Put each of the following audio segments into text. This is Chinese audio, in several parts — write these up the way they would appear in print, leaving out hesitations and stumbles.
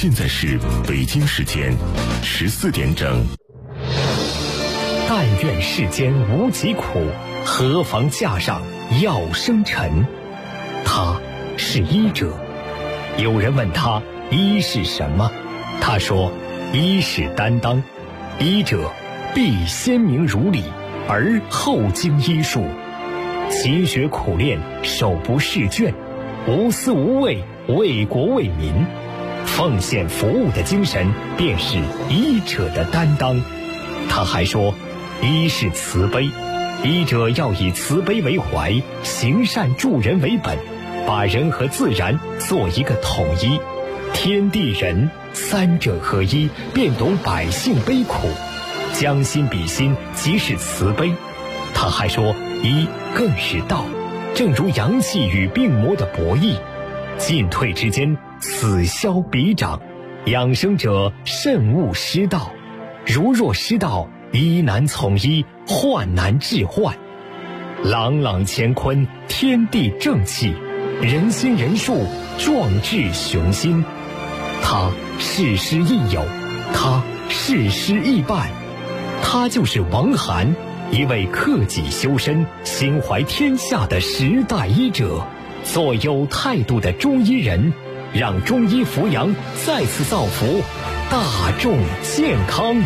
现在是北京时间14点整。 但愿世间无疾苦，何妨架上药生尘。他是医者。有人问他医是什么，他说医是担当，医者必先明如理，而后经医术，勤学苦练，手不释卷，无私无畏，为国为民，奉献服务的精神便是医者的担当。他还说医是慈悲，医者要以慈悲为怀，行善助人为本，把人和自然做一个统一，天地人三者合一，便懂百姓悲苦，将心比心，即是慈悲。他还说医更是道，正如阳气与病魔的博弈，进退之间，此消彼长，养生者慎勿失道，如若失道，医难从医，患难治患。朗朗乾坤，天地正气，人心人术，壮志雄心。他事师亦友，他事师亦伴，他就是王涵，一位克己修身、心怀天下的时代医者，做有态度的中医人，让中医扶阳再次造福大众健康。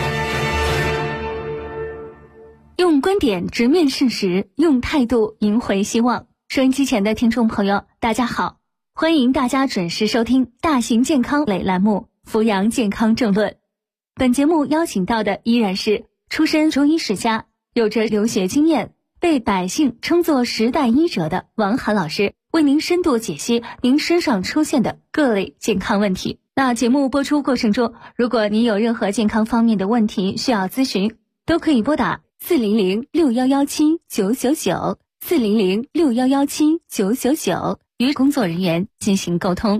用观点直面事实，用态度赢回希望。收音机前的听众朋友，大家好，欢迎大家准时收听大型健康类栏目《扶阳健康政论》。本节目邀请到的依然是出身中医世家，有着留学经验，被百姓称作时代医者的王涵老师，为您深度解析您身上出现的各类健康问题。那节目播出过程中，如果您有任何健康方面的问题需要咨询，都可以拨打400-6117-999 400-6117-999与工作人员进行沟通。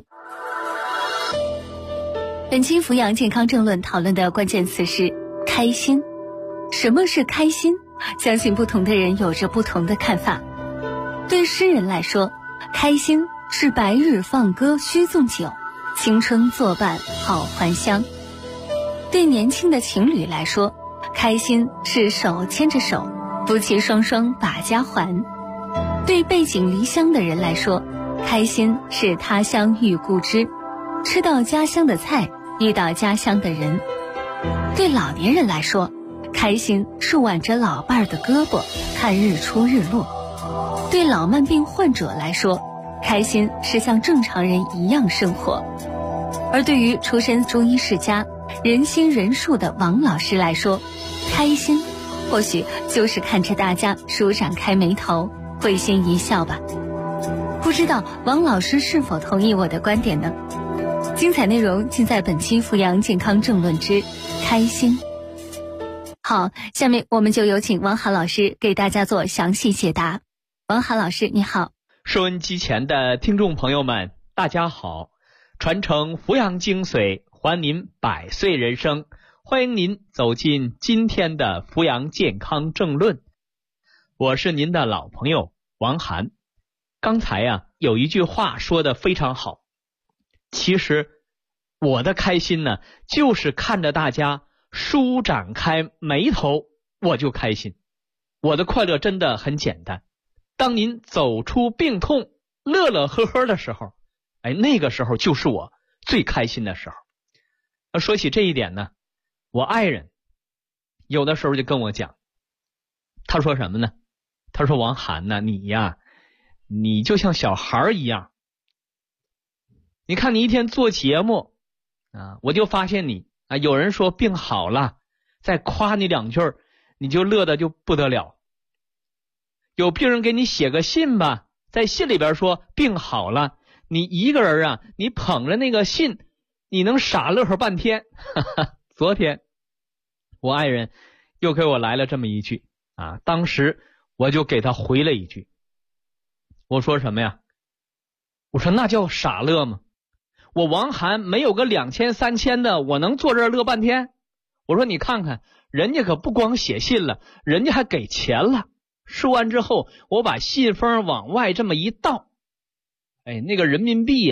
本期扶阳健康政论讨论的关键词是开心。什么是开心？相信不同的人有着不同的看法。对诗人来说，开心是白日放歌须纵酒，青春作伴好还乡。对年轻的情侣来说，开心是手牵着手，夫妻双双把家还。对背井离乡的人来说，开心是他乡遇故知，吃到家乡的菜，遇到家乡的人。对老年人来说，开心是挽着老伴儿的胳膊看日出日落。对老慢病患者来说，开心是像正常人一样生活。而对于出身中医世家、人心仁术的王老师来说，开心或许就是看着大家舒展开眉头，会心一笑吧。不知道王老师是否同意我的观点呢？精彩内容尽在本期扶阳健康政论之开心。好，下面我们就有请王涵老师给大家做详细解答。王涵老师你好。 收音机前的听众朋友们大家好，传承扶阳精髓，还您百岁人生，欢迎您走进今天的扶阳健康政论。我是您的老朋友王涵。刚才有一句话说得非常好，其实我的开心呢，就是看着大家舒展开眉头，我就开心。我的快乐真的很简单，当您走出病痛，乐乐呵呵的时候，那个时候就是我最开心的时候。说起这一点呢，我爱人有的时候就跟我讲，他说什么呢？他说王涵呢，你就像小孩一样，你看你一天做节目我就发现你有人说病好了，再夸你两句，你就乐得就不得了。有病人给你写个信吧，在信里边说病好了，你一个人你捧着那个信，你能傻乐呵半天。昨天我爱人又给我来了这么一句当时我就给他回了一句，我说什么呀？我说那叫傻乐吗？我王涵没有个2000、3000的，我能坐这儿乐半天？我说你看看，人家可不光写信了，人家还给钱了。说完之后，我把信封往外这么一倒，那个人民币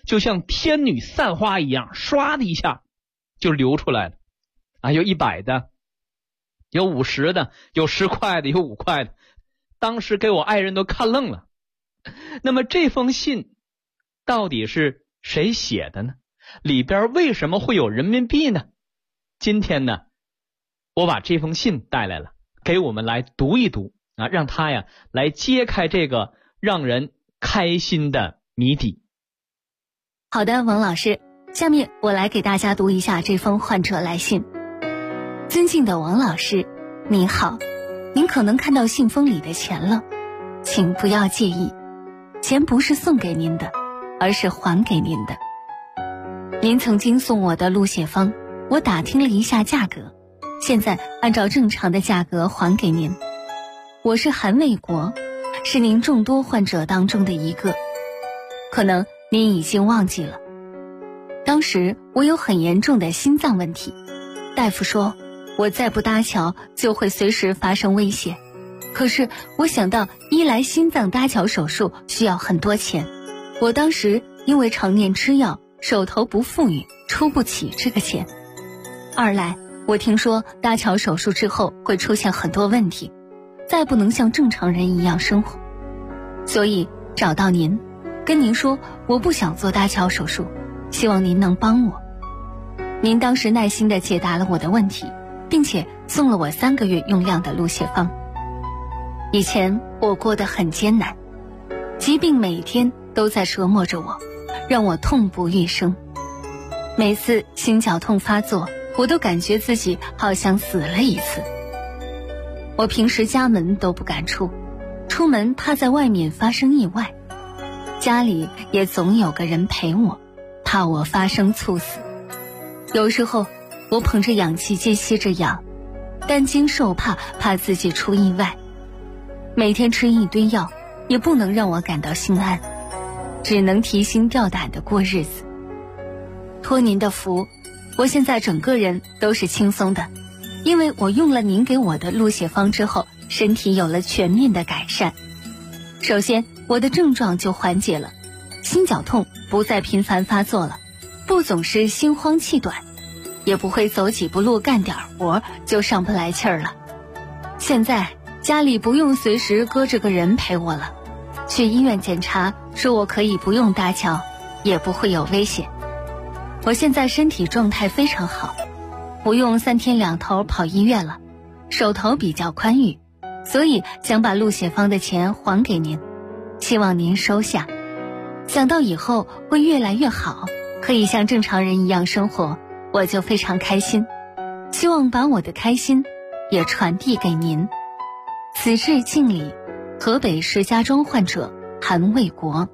就像天女散花一样，唰的一下就流出来了啊！有100的，有50的，有10块的，有5块的。当时给我爱人都看愣了。那么这封信到底是谁写的呢？里边为什么会有人民币呢？今天呢，我把这封信带来了，给我们来读一读啊，让他呀来揭开这个让人开心的谜底。 好的，王老师，下面我来给大家读一下这封患者来信。尊敬的王老师，您好，您可能看到信封里的钱了，请不要介意，钱不是送给您的，而是还给您的。您曾经送我的鹿血方，我打听了一下价格，现在按照正常的价格还给您。我是韩卫国，是您众多患者当中的一个，可能您已经忘记了。当时我有很严重的心脏问题，大夫说我再不搭桥就会随时发生危险。可是我想到一来心脏搭桥手术需要很多钱，我当时因为常年吃药，手头不富裕，出不起这个钱。二来我听说搭桥手术之后会出现很多问题，再不能像正常人一样生活，所以找到您，跟您说我不想做搭桥手术，希望您能帮我。您当时耐心地解答了我的问题，并且送了我3个月用量的鹿血方。以前我过得很艰难，疾病每天都在折磨着我，让我痛不欲生。每次心绞痛发作，我都感觉自己好像死了一次。我平时家门都不敢出，出门怕在外面发生意外，家里也总有个人陪我，怕我发生猝死。有时候我捧着氧气机吸着氧，担惊受怕，怕自己出意外。每天吃一堆药，也不能让我感到心安，只能提心吊胆地过日子。托您的福，我现在整个人都是轻松的，因为我用了您给我的鹿血方之后，身体有了全面的改善。首先，我的症状就缓解了，心绞痛不再频繁发作了，不总是心慌气短，也不会走几步路干点活就上不来气儿了。现在家里不用随时搁着个人陪我了，去医院检查说我可以不用搭桥，也不会有危险。我现在身体状态非常好，不用3天2头跑医院了，手头比较宽裕，所以想把鹿血方的钱还给您，希望您收下。想到以后会越来越好，可以像正常人一样生活，我就非常开心，希望把我的开心也传递给您。此致敬礼，河北石家庄患者韩卫国。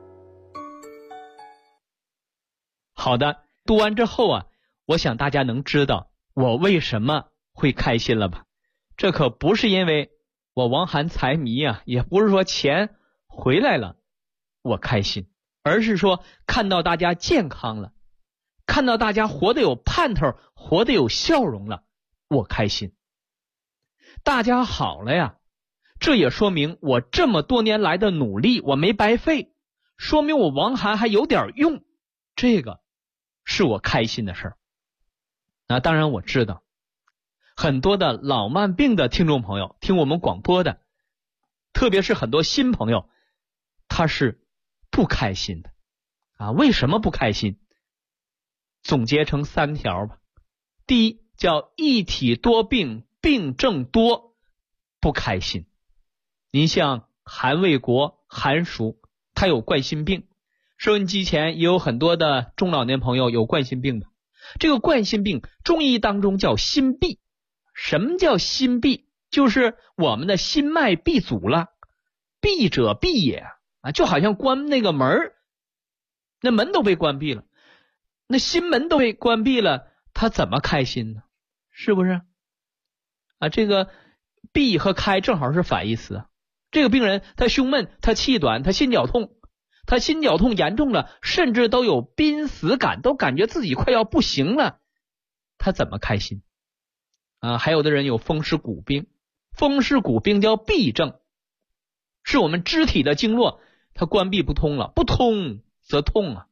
好的，读完之后啊，我想大家能知道我为什么会开心了吧？这可不是因为我王涵财迷啊，也不是说钱回来了我开心，而是说看到大家健康了，看到大家活得有盼头，活得有笑容了，我开心。大家好了呀，这也说明我这么多年来的努力我没白费，说明我王涵还有点用，这个是我开心的事儿。那当然我知道很多的老慢病的听众朋友，听我们广播的，特别是很多新朋友，他是不开心的啊。为什么不开心？总结成3条吧。第一，叫一体多病，病症多，不开心。您像韩卫国韩叔，他有冠心病，收音机前也有很多的中老年朋友有冠心病的。这个冠心病中医当中叫心闭。什么叫心闭？就是我们的心脉闭阻了，闭者闭也啊，就好像关那个门，那门都被关闭了，那心门都被关闭了，他怎么开心呢？是不是啊？这个闭和开正好是反义词。这个病人他胸闷，他气短，他心绞痛，他心绞痛严重了，甚至都有濒死感，都感觉自己快要不行了，他怎么开心啊？还有的人有风湿骨病，风湿骨病叫闭症，是我们肢体的经络它关闭不通了，不通则痛啊，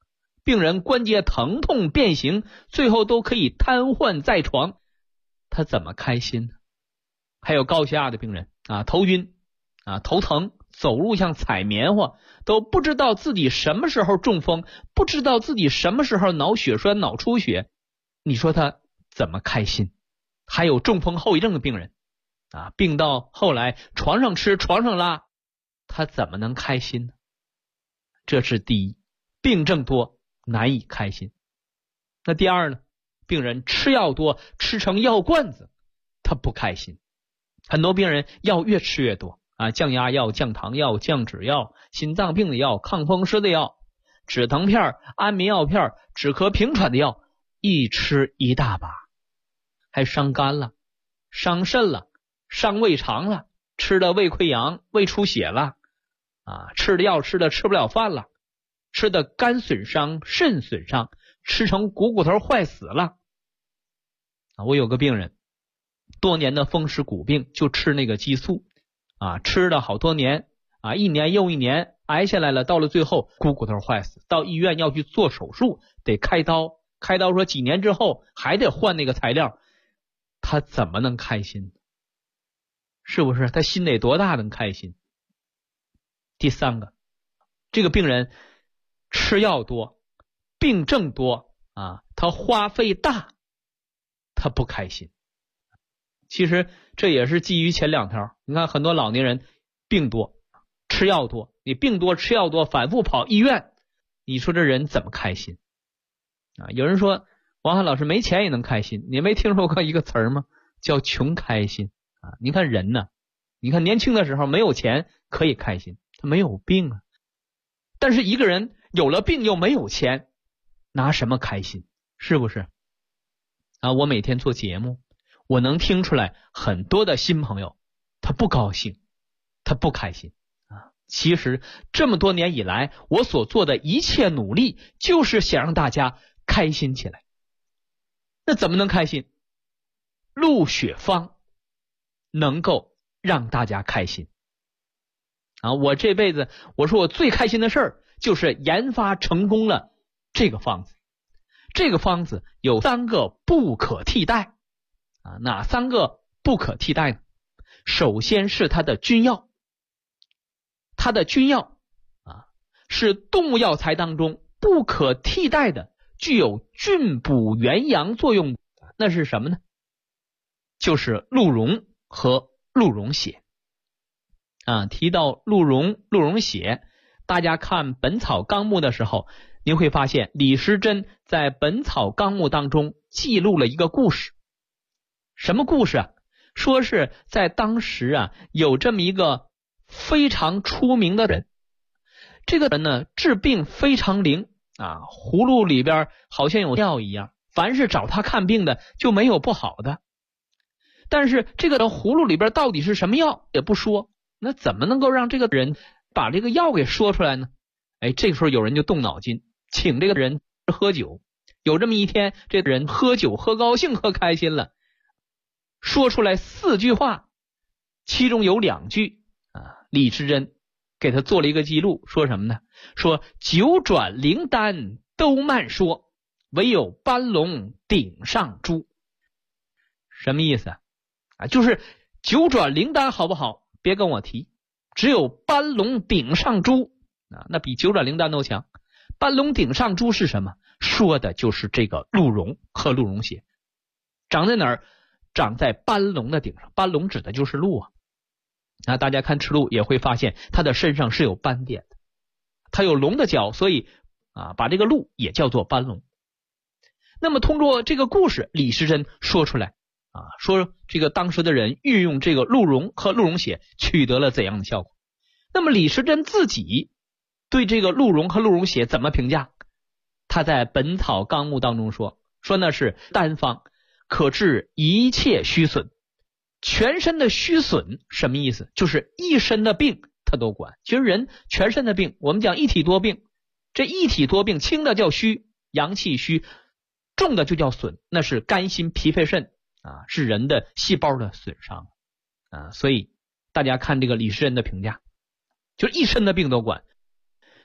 病人关节疼痛变形，最后都可以瘫痪在床，他怎么开心呢？还有高血压的病人头晕头疼，走路像踩棉花，都不知道自己什么时候中风，不知道自己什么时候脑血栓脑出血，你说他怎么开心？还有中风后遗症的病人病到后来床上吃床上拉，他怎么能开心呢？这是第一，病症多难以开心。那第二呢，病人吃药多，吃成药罐子，他不开心。很多病人药越吃越多降压药、降糖药、降脂药、心脏病的药、抗风湿的药、止疼片、安眠药片、止咳平喘的药，一吃一大把，还伤肝了，伤肾了，伤胃肠了，吃的胃溃疡、胃出血了吃的药吃的吃不了饭了，吃的肝损伤、肾损伤，吃成骨头坏死了我有个病人多年的风湿骨病，就吃那个激素吃了好多年一年又一年挨下来了，到了最后骨头坏死，到医院要去做手术，得开刀说几年之后还得换那个材料，他怎么能开心？是不是他心得多大能开心？第三个，这个病人吃药多，病症多他花费大，他不开心。其实这也是基于前两条，你看很多老年人病多吃药多，你病多吃药多反复跑医院，你说这人怎么开心有人说王翰老师没钱也能开心，你没听说过一个词儿吗？叫穷开心你看人呢，你看年轻的时候没有钱可以开心，他没有病但是一个人有了病又没有钱，拿什么开心？是不是我每天做节目，我能听出来很多的新朋友他不高兴，他不开心其实这么多年以来，我所做的一切努力就是想让大家开心起来。那怎么能开心？鹿血方能够让大家开心我这辈子我说我最开心的事儿就是研发成功了这个方子。这个方子有3个不可替代哪3个不可替代呢？首先是它的君药，它的君药是动物药材当中不可替代的，具有菌补元阳作用，那是什么呢？就是鹿茸和鹿茸血提到鹿茸血，大家看《本草纲目》的时候，您会发现李时珍在《本草纲目》当中记录了一个故事。什么故事说是在当时有这么一个非常出名的人，这个人呢治病非常灵葫芦里边好像有药一样，凡是找他看病的就没有不好的。但是这个葫芦里边到底是什么药也不说，那怎么能够让这个人把这个药给说出来呢？这个时候有人就动脑筋，请这个人喝酒。有这么一天，这个人喝酒喝高兴喝开心了，说出来4句话，其中有2句李时珍给他做了一个记录，说什么呢？说九转灵丹都慢说，唯有斑龙顶上珠。什么意思就是九转灵丹好不好别跟我提，只有斑龙顶上珠那比九转灵丹都强。斑龙顶上珠是什么？说的就是这个鹿茸和鹿茸血。长在哪儿？长在斑龙的顶上，斑龙指的就是鹿大家看赤鹿也会发现它的身上是有斑点的，它有龙的角，所以把这个鹿也叫做斑龙。那么通过这个故事，李时珍说出来说这个当时的人运用这个鹿茸和鹿茸血取得了怎样的效果。那么李时珍自己对这个鹿茸和鹿茸血怎么评价？他在《本草纲目》当中说那是单方，可治一切虚损。全身的虚损什么意思？就是一身的病他都管。其实人全身的病，我们讲一体多病，这一体多病，轻的叫虚，阳气虚，重的就叫损，那是肝心脾肺肾是人的细胞的损伤所以大家看这个李时珍的评价，就是一身的病都管。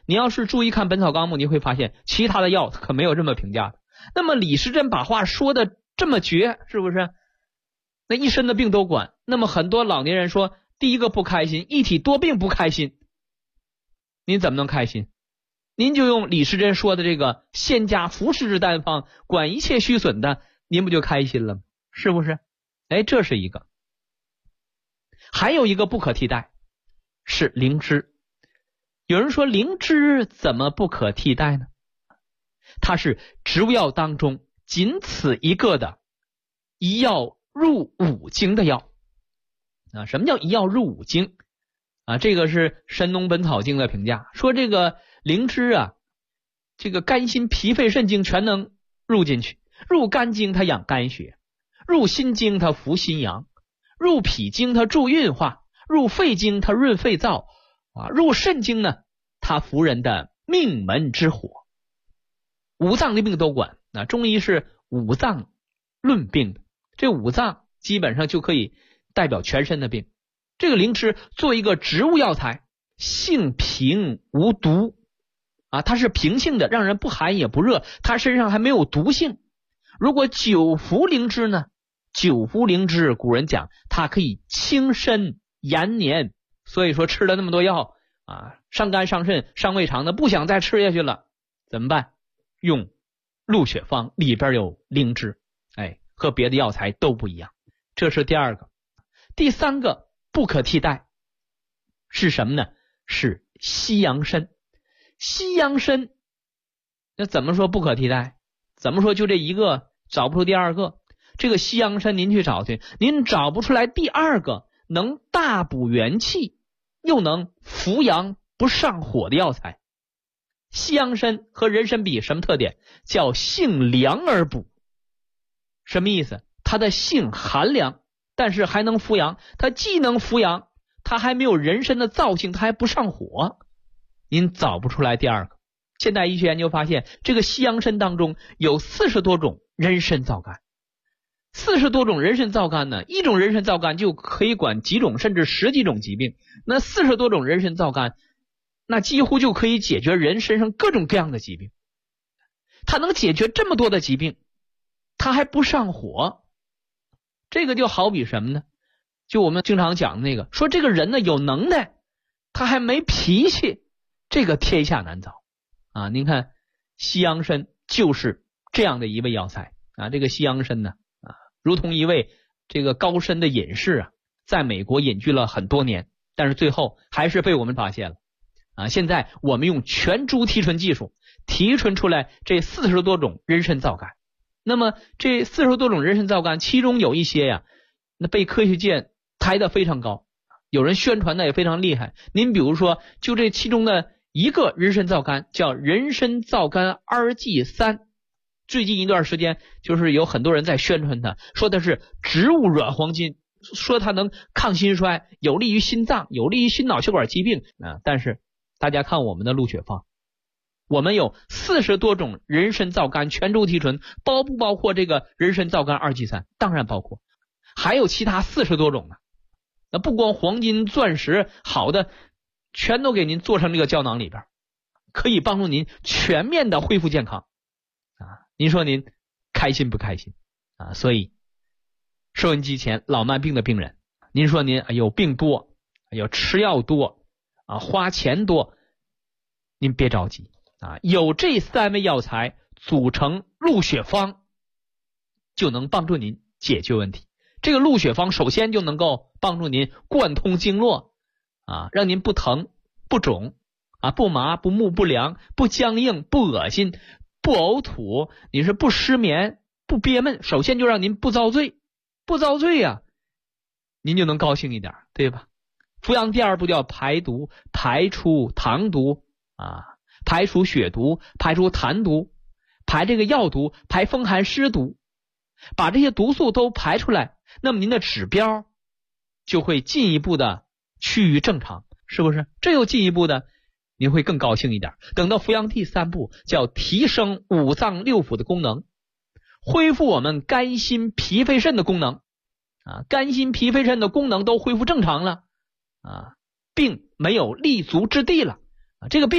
你要是注意看《本草纲目》，你会发现其他的药可没有这么评价的。那么李时珍把话说的这么绝，是不是？那一身的病都管。那么很多老年人说，第一个不开心，一体多病不开心，您怎么能开心？您就用李时珍说的这个仙家服食之丹方，管一切虚损的，您不就开心了吗？是不是？这是一个。还有一个不可替代是灵芝。有人说灵芝怎么不可替代呢？它是植物药当中仅此一个的一药入五经的药。什么叫一药入五经？这个是《神农本草经》的评价，说这个灵芝这个肝心脾肺肾经全能入进去。入肝经它养肝血，入心经它扶心阳，入脾经它助运化，入肺经它润肺燥，入肾经呢它扶人的命门之火。五脏的病都管。中医是五脏论病的，这五脏基本上就可以代表全身的病。这个灵芝作为一个植物药材，性平无毒它是平性的，让人不寒也不热，它身上还没有毒性。如果久服灵芝呢，久服灵芝古人讲它可以清身延年，所以说吃了那么多药伤肝伤肾伤胃肠的，不想再吃下去了，怎么办？用鹿血方，里边有灵芝，和别的药材都不一样。这是第二个。第三个不可替代是什么呢？是西洋参。西洋参那怎么说不可替代？怎么说就这一个，找不出第二个？这个西洋参您去找去，您找不出来第二个能大补元气又能扶阳不上火的药材。西洋参和人参比什么特点？叫性凉而补。什么意思？它的性寒凉，但是还能扶阳。它既能扶阳，它还没有人参的燥性，它还不上火。您找不出来第二个。现代医学研究发现，这个西洋参当中有40多种人参皂苷。40多种人参皂苷呢，一种人参皂苷就可以管几种甚至10几种疾病。那40多种人参皂苷，那几乎就可以解决人身上各种各样的疾病。它能解决这么多的疾病，它还不上火。这个就好比什么呢？就我们经常讲的那个，说这个人呢有能耐，他还没脾气，这个天下难找您看西洋参就是这样的一味药材这个西洋参呢如同一位这个高深的隐士在美国隐居了很多年，但是最后还是被我们发现了现在我们用全株提纯技术提纯出来这40多种人参皂苷。那么这40多种人参皂苷，其中有一些那被科学界抬得非常高，有人宣传的也非常厉害。您比如说，就这其中的一个人参皂苷叫人参皂苷2G3，最近一段时间就是有很多人在宣传它，说的是植物软黄金，说它能抗心衰，有利于心脏，有利于心脑血管疾病但是大家看我们的鹿血方，我们有40多种人参皂苷全株提纯，包不包括这个人参皂苷2G3？当然包括，还有其他40多种呢。那不光黄金钻石好的全都给您做成这个胶囊里边，可以帮助您全面的恢复健康您说您开心不开心所以收音机前老慢病的病人，您说您有病多，吃药多花钱多，您别着急有这3味药材组成鹿血方，就能帮助您解决问题。这个鹿血方首先就能够帮助您贯通经络让您不疼不肿不麻不木不凉不僵硬不恶心不呕吐，你是不失眠不憋闷，首先就让您不遭罪。不遭罪您就能高兴一点，对吧？扶阳第二步叫排毒，排出糖毒排除血毒，排除痰毒，排这个药毒，排风寒湿毒，把这些毒素都排出来，那么您的指标就会进一步的趋于正常，是不是？这又进一步的您会更高兴一点。等到扶阳第3步叫提升五脏六腑的功能，恢复我们肝心脾肺肾的功能肝心脾肺肾的功能都恢复正常了病没有立足之地了这个病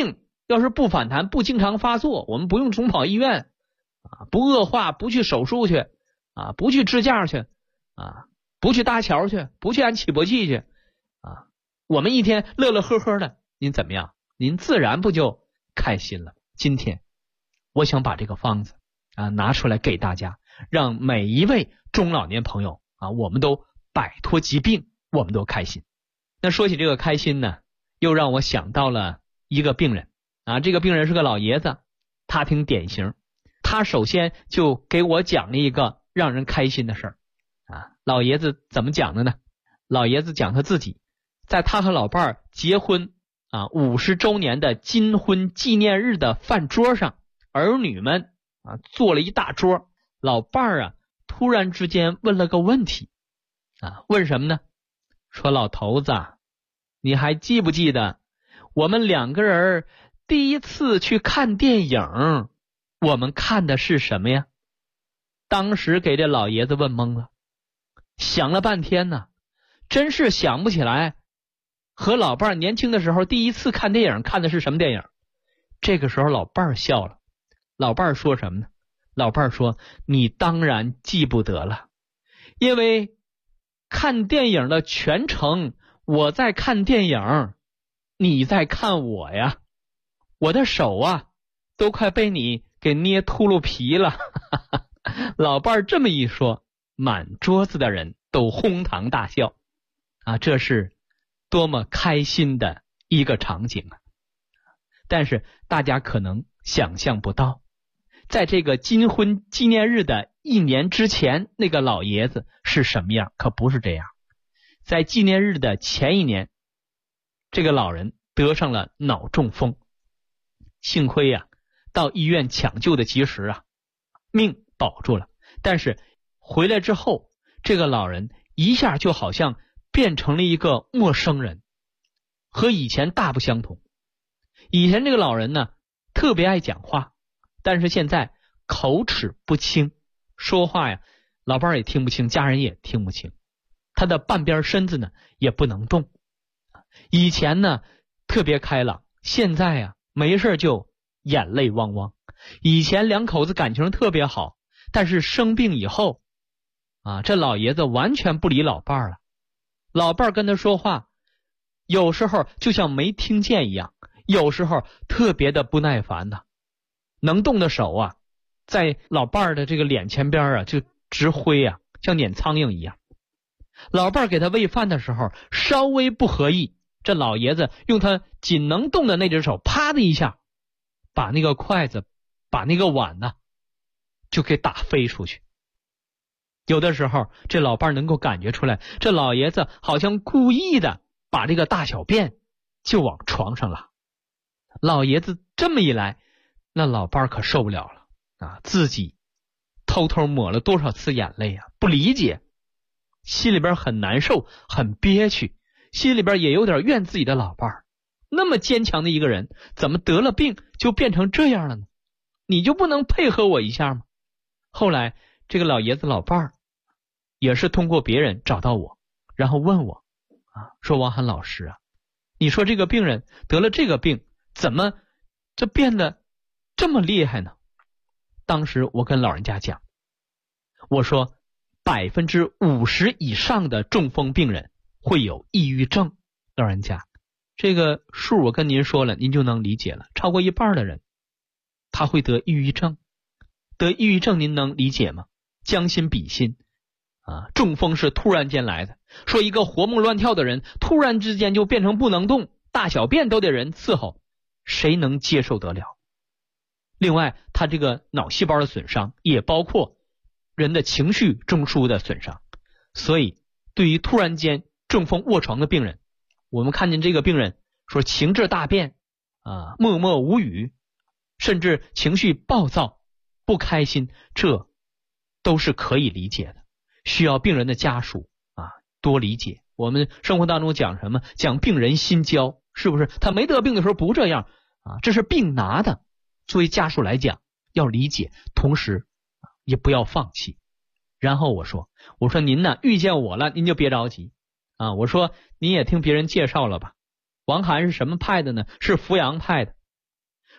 要是不反弹，不经常发作，我们不用总跑医院不恶化，不去手术去不去支架去不去搭桥去，不去安起搏器去我们一天乐乐呵呵的，您怎么样？您自然不就开心了。今天我想把这个方子拿出来给大家，让每一位中老年朋友我们都摆脱疾病，我们都开心。那说起这个开心呢，又让我想到了一个病人这个病人是个老爷子，他挺典型。他首先就给我讲了一个让人开心的事儿老爷子怎么讲的呢？老爷子讲他自己在他和老伴儿结婚50周年的金婚纪念日的饭桌上，儿女们坐了一大桌，老伴儿突然之间问了个问题问什么呢？说老头子你还记不记得我们两个人第一次去看电影，我们看的是什么呀？当时给这老爷子问懵了，想了半天呢，真是想不起来和老伴儿年轻的时候第一次看电影看的是什么电影。这个时候老伴儿笑了，老伴儿说什么呢？老伴儿说你当然记不得了，因为看电影的全程我在看电影，你在看我呀，我的手都快被你给捏秃噜皮了老伴儿这么一说，满桌子的人都哄堂大笑这是多么开心的一个场景但是大家可能想象不到，在这个金婚纪念日的1年之前，那个老爷子是什么样？可不是这样。在纪念日的前一年，这个老人得上了脑中风，幸亏到医院抢救的及时命保住了。但是回来之后，这个老人一下就好像变成了一个陌生人，和以前大不相同。以前这个老人呢，特别爱讲话，但是现在口齿不清，说话老伴儿也听不清，家人也听不清，他的半边身子呢也不能动。以前呢特别开朗，现在没事就眼泪汪汪。以前两口子感情特别好，但是生病以后这老爷子完全不理老伴儿了。老伴儿跟他说话，有时候就像没听见一样，有时候特别的不耐烦能动的手在老伴儿的这个脸前边就直挥像撵苍蝇一样。老伴儿给他喂饭的时候稍微不合意，这老爷子用他仅能动的那只手啪的一下把那个筷子把那个碗就给打飞出去。有的时候这老伴儿能够感觉出来，这老爷子好像故意的把这个大小便就往床上拉。老爷子这么一来，那老伴儿可受不了了自己偷偷抹了多少次眼泪不理解，心里边很难受，很憋屈，心里边也有点怨自己的老伴儿。那么坚强的一个人，怎么得了病就变成这样了呢？你就不能配合我一下吗？后来这个老爷子老伴儿也是通过别人找到我，然后问我说王涵老师你说这个病人得了这个病，怎么这变得这么厉害呢？当时我跟老人家讲，我说50%以上的中风病人会有抑郁症。老人家，这个数我跟您说了，您就能理解了。超过一半的人他会得抑郁症。得抑郁症您能理解吗？将心比心中风是突然间来的，说一个活蹦乱跳的人突然之间就变成不能动，大小便都得人伺候，谁能接受得了？另外他这个脑细胞的损伤也包括人的情绪中枢的损伤。所以对于突然间中风卧床的病人，我们看见这个病人说情志大变默默无语，甚至情绪暴躁不开心，这都是可以理解的，需要病人的家属多理解。我们生活当中讲什么？讲病人心焦，是不是？他没得病的时候不这样这是病拿的。作为家属来讲要理解，同时也不要放弃。然后我说您呢遇见我了您就别着急我说您也听别人介绍了吧，王涵是什么派的呢？是扶阳派的。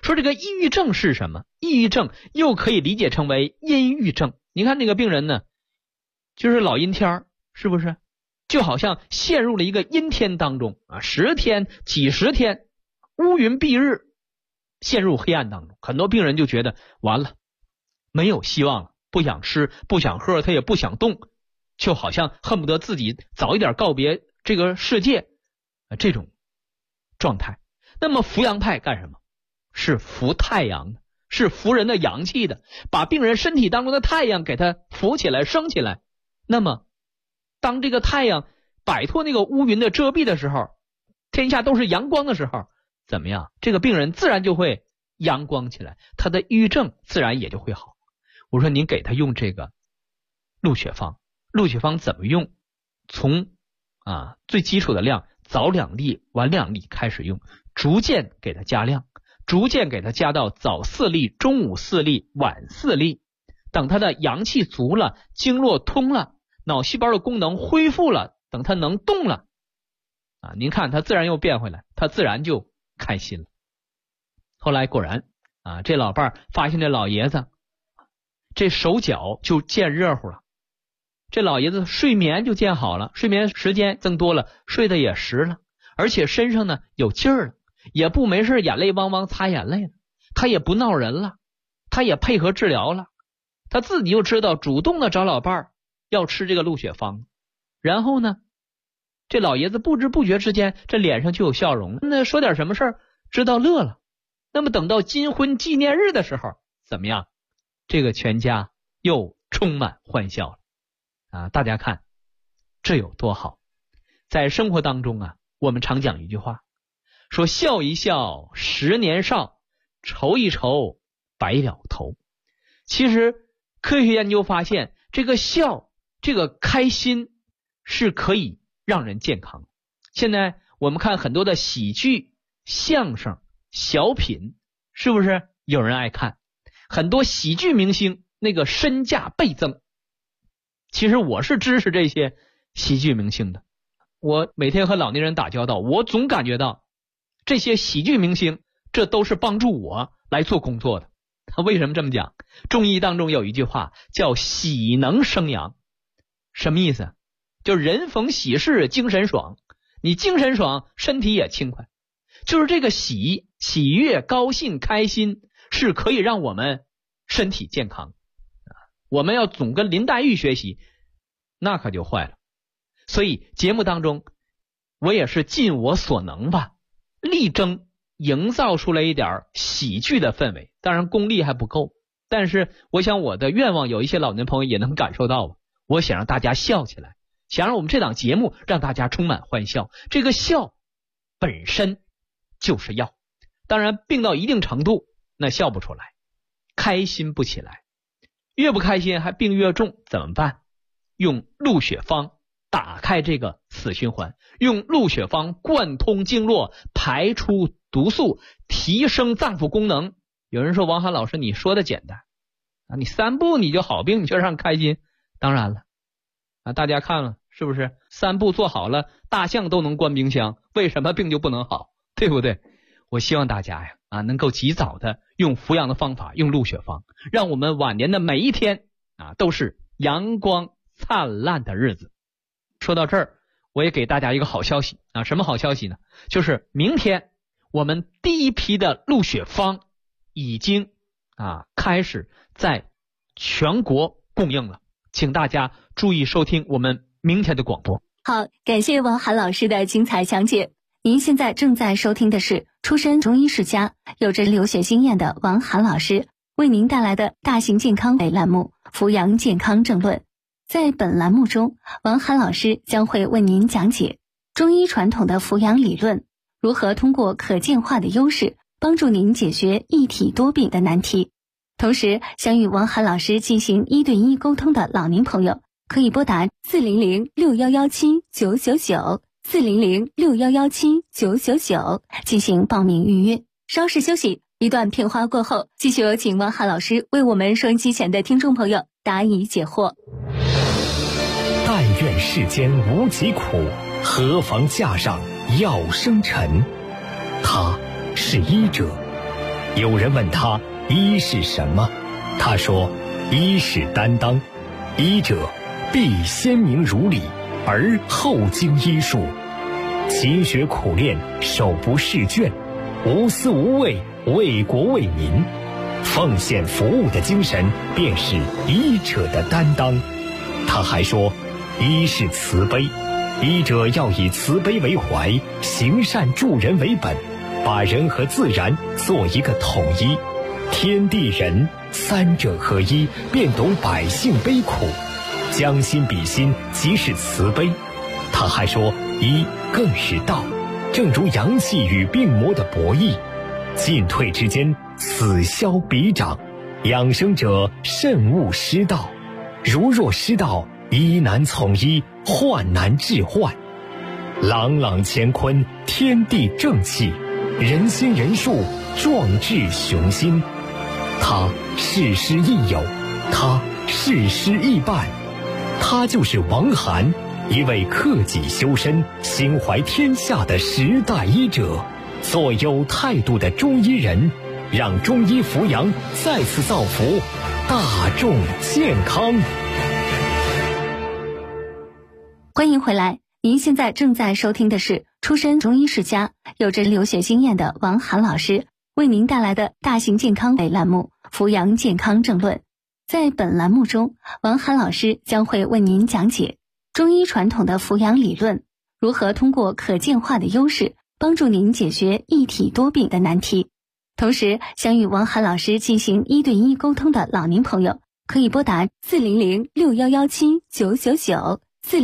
说这个抑郁症是什么？抑郁症又可以理解成为阴郁症。你看那个病人呢，就是老阴天，是不是？就好像陷入了一个阴天当中啊，10天、几十天，乌云蔽日，陷入黑暗当中。很多病人就觉得完了，没有希望了，不想吃，不想喝，他也不想动，就好像恨不得自己早一点告别这个世界这种状态。那么扶阳派干什么？是扶太阳的，是扶人的阳气的，把病人身体当中的太阳给他扶起来、升起来。那么当这个太阳摆脱那个乌云的遮蔽的时候，天下都是阳光的时候，怎么样？这个病人自然就会阳光起来，他的抑郁症自然也就会好。我说您给他用这个鹿血方，鹿血方怎么用？从最基础的量，早2粒晚2粒开始用，逐渐给他加量，逐渐给他加到早4粒、中午4粒、晚4粒。等他的阳气足了，经络通了，脑细胞的功能恢复了，等他能动了您看他自然又变回来，他自然就开心了。后来果然这老伴儿发现这老爷子这手脚就见热乎了，这老爷子睡眠就见好了，睡眠时间增多了，睡得也实了，而且身上呢有劲儿了，也不没事眼泪汪汪擦眼泪了，他也不闹人了，他也配合治疗了，他自己就知道主动的找老伴儿要吃这个鹿血方。然后呢，这老爷子不知不觉之间这脸上就有笑容了，那说点什么事儿知道乐了。那么等到金婚纪念日的时候怎么样？这个全家又充满欢笑了大家看这有多好。在生活当中我们常讲一句话，说笑一笑10年少，愁一愁白了头。其实科学研究发现，这个笑，这个开心是可以让人健康。现在我们看很多的喜剧、相声、小品，是不是有人爱看？很多喜剧明星那个身价倍增。其实我是支持这些喜剧明星的，我每天和老年人打交道，我总感觉到这些喜剧明星这都是帮助我来做工作的。为什么这么讲？中医当中有一句话叫喜能生阳。什么意思？就人逢喜事精神爽，你精神爽身体也轻快。就是这个喜悦、高兴、开心是可以让我们身体健康。我们要总跟林黛玉学习，那可就坏了。所以节目当中我也是尽我所能吧，力争营造出来一点喜剧的氛围。当然功力还不够，但是我想我的愿望有一些老年朋友也能感受到我想让大家笑起来，想让我们这档节目让大家充满欢笑。这个笑本身就是药，当然病到一定程度那笑不出来，开心不起来，越不开心还病越重，怎么办？用鹿血方打开这个死循环，用鹿血方贯通经络，排出毒素，提升脏腑功能。有人说王涵老师你说的简单你3步你就好病，你就让开心。当然了大家看了是不是3步做好了，大象都能关冰箱，为什么病就不能好？对不对？我希望大家能够及早的用扶阳的方法，用鹿血方，让我们晚年的每一天都是阳光灿烂的日子。说到这儿，我也给大家一个好消息什么好消息呢？就是明天我们第一批的鹿血方已经开始在全国供应了，请大家注意收听我们明天的广播。 好，感谢王涵老师的精彩讲解。您现在正在收听的是出身中医世家、有着留学经验的王涵老师为您带来的大型健康类栏目《扶阳健康正论》。在本栏目中，王涵老师将会为您讲解中医传统的扶阳理论，如何通过可见化的优势帮助您解决一体多病的难题。同时，想与王涵老师进行1对1沟通的老年朋友，可以拨打400-6117-999 400-6117-999进行报名预约。稍事休息，一段片花过后，继续有请王涵老师为我们收音机前的听众朋友答疑解惑。 但愿世间无疾苦，何妨架上药生尘。他是医者， 有人问他医是什么，他说医是担当，医者必先明如理，而后经医术，勤学苦练，手不释卷，无私无畏，为国为民，奉献服务的精神便是医者的担当。他还说医是慈悲，医者要以慈悲为怀，行善助人为本，把人和自然做一个统一，天地人三者合一，便懂百姓悲苦，将心比心，即是慈悲。他还说医更是道，正如阳气与病魔的博弈，进退之间，此消彼长，养生者慎勿失道，如若失道，医难从医，患难治患。朗朗乾坤，天地正气，人心人术，壮志雄心。他事师亦友，他事师亦伴，他就是王涵，一位克己修身、心怀天下的时代医者，做有态度的中医人，让中医扶阳再次造福大众健康。 欢迎回来，您现在正在收听的是出身中医世家、有着留学经验的王涵老师为您带来的大型健康类栏目《扶阳健康正论》。在本栏目中，王涵老师将会为您讲解中医传统的扶阳理论，如何通过可见化的优势帮助您解决一体多病的难题。同时，想与王涵老师进行1对1沟通的老年朋友，可以拨打400-6117-999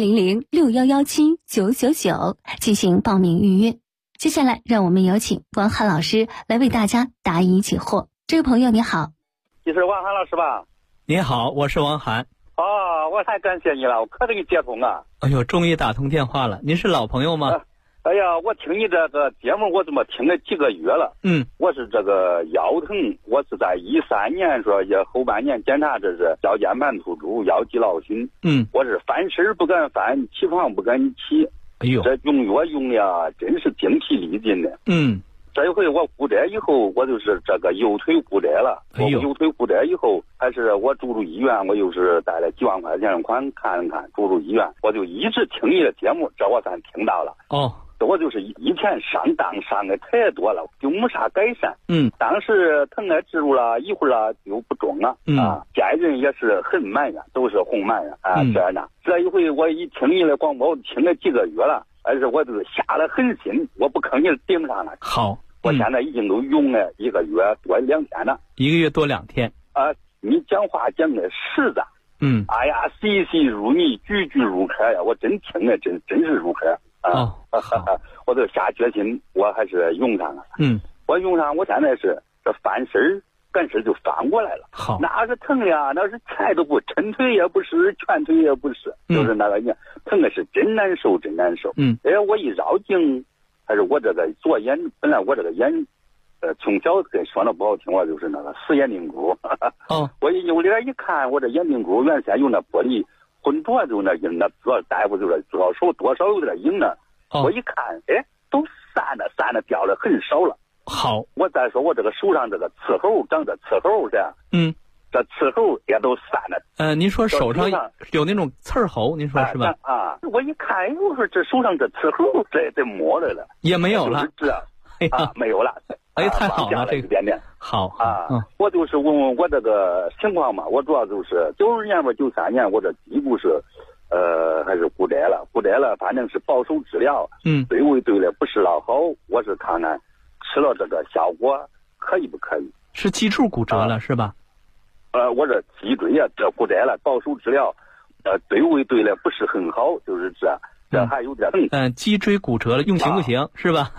400-6117-999进行报名预约。接下来，让我们有请王涵老师来为大家答疑解惑。这位朋友你好， 你是王涵老师吧？ 您好，我是王涵。 我太感谢你了，我可给你接通啊！ 哎呦，终于打通电话了。您是老朋友吗？ 哎呀，我听你这个节目，我这么听了几个月了。我是这个腰疼，我是在13年说也后半年检查，这是腰间盘突出、腰肌劳损。我是翻身不敢翻，起床不敢起。 哎呦， 这用药用的呀，真是精疲力尽的。这一回我骨折以后，我就是这个右腿骨折了。我右腿骨折以后，还是我住医院，我又是带了几万块钱款看住医院，我就一直听你的节目，这我算听到了。我就是以前上当上的太多了，就没啥改善。当时疼了治住了一会儿了就不中了。家人也是很埋怨，都是哄埋怨这样的。这一回我一听你的广播，听了几个月了，但是我就是下了狠心，我不吭你顶上了。 好， 我现在已经都用了1个月多2天了。 1个月多2天。 你讲话讲的实在。哎呀，细细入迷，句句入壳呀！我真听了，真是入壳。我就下决心，我还是用上了。我用上，我现在是这翻身干事就翻过来了。 好， 那是疼呀，那是菜都不，抻腿也不是，拳腿也不是，就是那个疼的是真难受，真难受。我一绕颈，还是我这个左眼，本来我这个眼，从小跟说的不好听话，就是那个死眼睛骨。我一用脸一看，我这眼睛骨原先用那玻璃混浊，就那硬，那大夫就是左手多少有点硬了。我一看，都散了，掉了很少了。 好， 我再说我这个手上这个刺猴，长着刺猴这样。这刺猴也都散了。您说手上有那种刺猴，您说是吧？我一看，我说这手上这刺猴这摸来了， 也没有了。 没有了。 太好了，这个点好我就是问问我这个情况嘛，我主要就是92年吧93年，我这第一步是还是骨折了，反正是保守治疗。对位对了不是老好，我是看看吃了这个效果可以不可以。 是脊柱骨折了是吧？ 我这脊椎呀这骨折了，保守治疗对位对了不是很好，就是这还有点脊椎骨折了，用行不行是吧？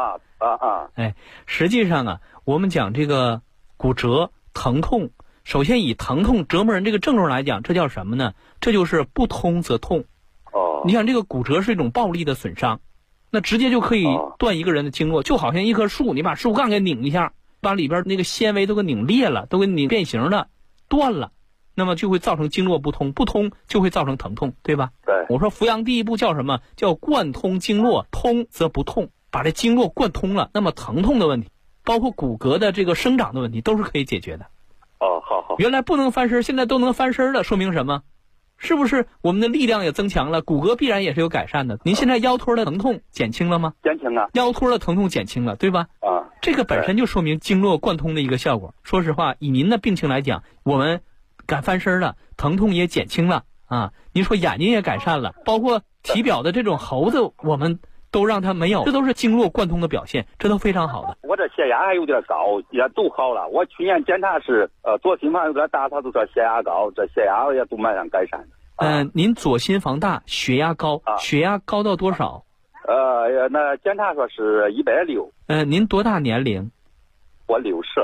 实际上我们讲这个骨折疼痛，首先以疼痛折磨人这个症状来讲，这叫什么呢？这就是不通则痛。你想这个骨折是一种暴力的损伤，那直接就可以断一个人的经络，就好像一棵树，你把树干给拧一下，把里边那个纤维都给拧裂了，都给拧变形了，断了，那么就会造成经络不通，不通就会造成疼痛，对吧？ 对。 我说扶阳第一步叫什么？叫贯通经络，通则不痛，把这经络贯通了，那么疼痛的问题包括骨骼的这个生长的问题都是可以解决的。 哦，好。 原来不能翻身，现在都能翻身了，说明什么？是不是我们的力量也增强了，骨骼必然也是有改善的？您现在腰托的疼痛减轻了吗？ 减轻了。 腰托的疼痛减轻了，对吧？ 啊， 这个本身就说明经络贯通的一个效果。说实话，以您的病情来讲，我们敢翻身了，疼痛也减轻了啊。您说眼睛也改善了，包括体表的这种猴子，我们都让它没有，这都是经络贯通的表现，这都非常好的。 我这血压还有点高，也都好了。我去年检查是左心房有点大，他都说血压高，这血压也都马上改善。 您左心房大，血压高，血压高到多少？ 那检查说是160。 您多大年龄？ 我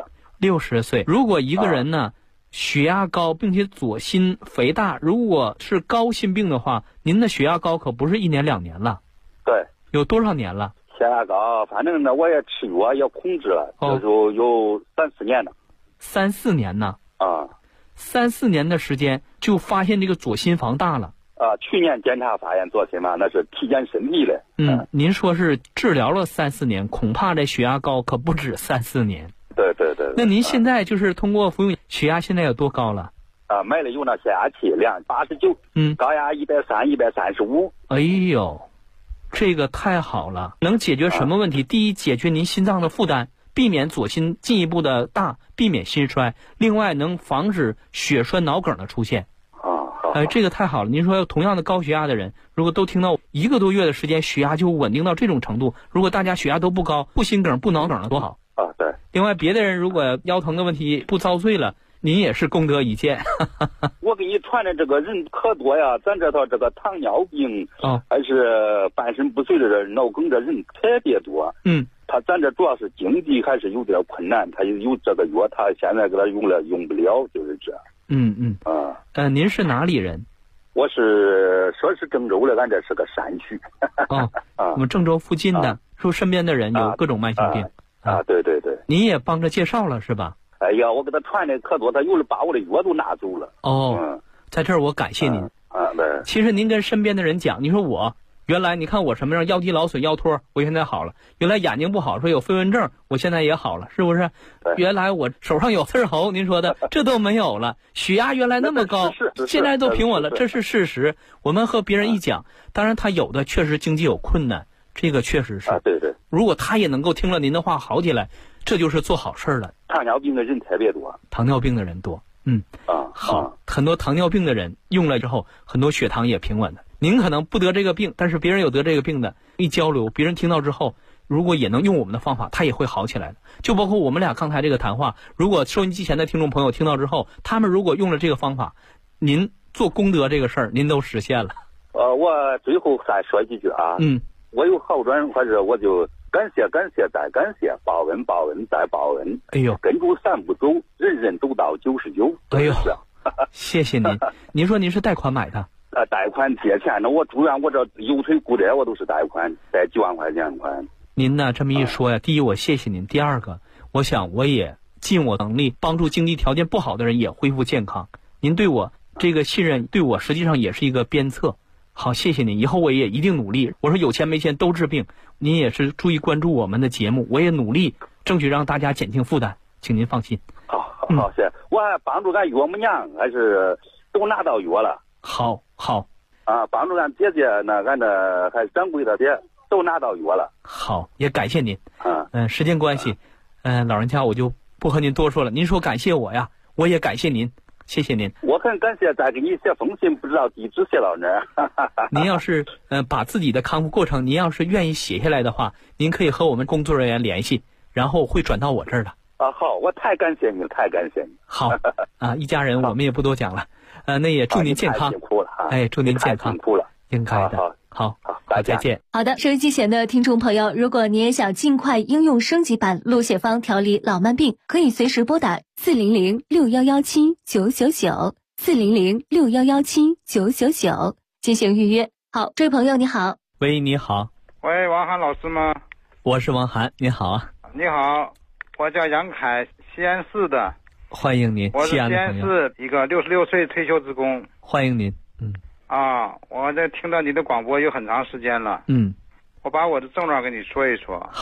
60 岁。如果一个人呢，血压高，并且左心肥大，如果是高心病的话，您的血压高可不是1年2年了。 对。 有多少年了？ 血压高，反正呢我也吃药也控制了，就有3-4年了。 3-4年呢？3-4年的时间就发现这个左心房大了。 去年检查发现左心房，那是体检身体的。 您说是治疗了3-4年，恐怕这血压高可不止3-4年。 对。 那您现在就是通过服用血压现在有多高了？ 买了有那血压器量89，高压130、135。 哎呦，这个太好了，能解决什么问题？第一，解决您心脏的负担，避免左心进一步的大，避免心衰。另外，能防止血栓脑梗的出现。这个太好了。您说同样的高血压的人，如果都听到1个多月的时间血压就稳定到这种程度，如果大家血压都不高，不心梗不脑梗了多好。 对。 另外，别的人如果腰疼的问题不遭罪了，您也是功德一件。 我给你传的这个人可多呀，咱这套这个糖尿病还是半身不遂的人、脑梗的人特别多。咱这主要是经济还是有点困难，他有这个药，他现在给他用不了，就是这。 您是哪里人？ 我说是郑州的，咱这是个山区。 我们郑州附近的，是不是身边的人有各种慢性病？ 对。 您也帮着介绍了是吧？ 哎呀，我给他传的可多，他有的把我的药都拿走了。 在这儿我感谢您。 对。 其实您跟身边的人讲，你说我原来你看我什么样，腰肌劳损、腰托，我现在好了；原来眼睛不好，说有飞蚊症，我现在也好了，是不是？原来我手上有刺猴，您说的这都没有了。血压原来那么高，现在都平稳了，这是事实。我们和别人一讲，当然他有的确实经济有困难，这个确实是。 对。 如果他也能够听了您的话好起来，这就是做好事了。 糖尿病的人特别多。 糖尿病的人多。好，很多糖尿病的人用了之后，很多血糖也平稳的。您可能不得这个病，但是别人有得这个病的，一交流，别人听到之后，如果也能用我们的方法，他也会好起来的。就包括我们俩刚才这个谈话，如果收音机前的听众朋友听到之后，他们如果用了这个方法，您做功德这个事儿，您都实现了。 我最后再说几句啊。我有好转，或者我就感谢再感谢，报恩再报恩。 哎呦， 跟住3步走，人人都到99。 哎呦，谢谢您。您说您是贷款买的？ 贷款借钱，那我住院，我这右腿骨折，我都是贷款，贷几万块钱款。 您呢这么一说呀，第一我谢谢您，第二个，我想我也尽我能力帮助经济条件不好的人也恢复健康。您对我这个信任，对我实际上也是一个鞭策。好，谢谢您，以后我也一定努力。我说有钱没钱都治病，您也是注意关注我们的节目，我也努力争取让大家减轻负担，请您放心。 好，谢谢。我还帮助俺岳母娘，还是都拿到药了。 好。 帮助俺姐姐那俺的还掌柜的爹都拿到药了。 好，也感谢您。时间关系，老人家我就不和您多说了。您说感谢我呀，我也感谢您，谢谢您。 我很感谢，再给你写封信，不知道地址写到哪儿。 您要是把自己的康复过程，您要是愿意写下来的话，您可以和我们工作人员联系，然后会转到我这儿的。 好，我太感谢你了，太感谢你。 好一家人我们也不多讲了。那也祝您健康。 辛苦了祝您健康。 辛苦了， 应该的。好，再见。 好的，收音机前的听众朋友，如果你也想尽快应用升级版鹿血芳调理老慢病，可以随时拨打400-6117-999，400-6117-999进行预约。好，这位朋友你好。 喂，你好。 喂，王涵老师吗？ 我是王涵，你好啊。 你好，我叫杨凯，西安市的。 欢迎您， 我是西安市一个66岁退休职工。 欢迎您。 我这听到你的广播有很长时间了。 嗯， 我把我的症状跟你说一说。 好，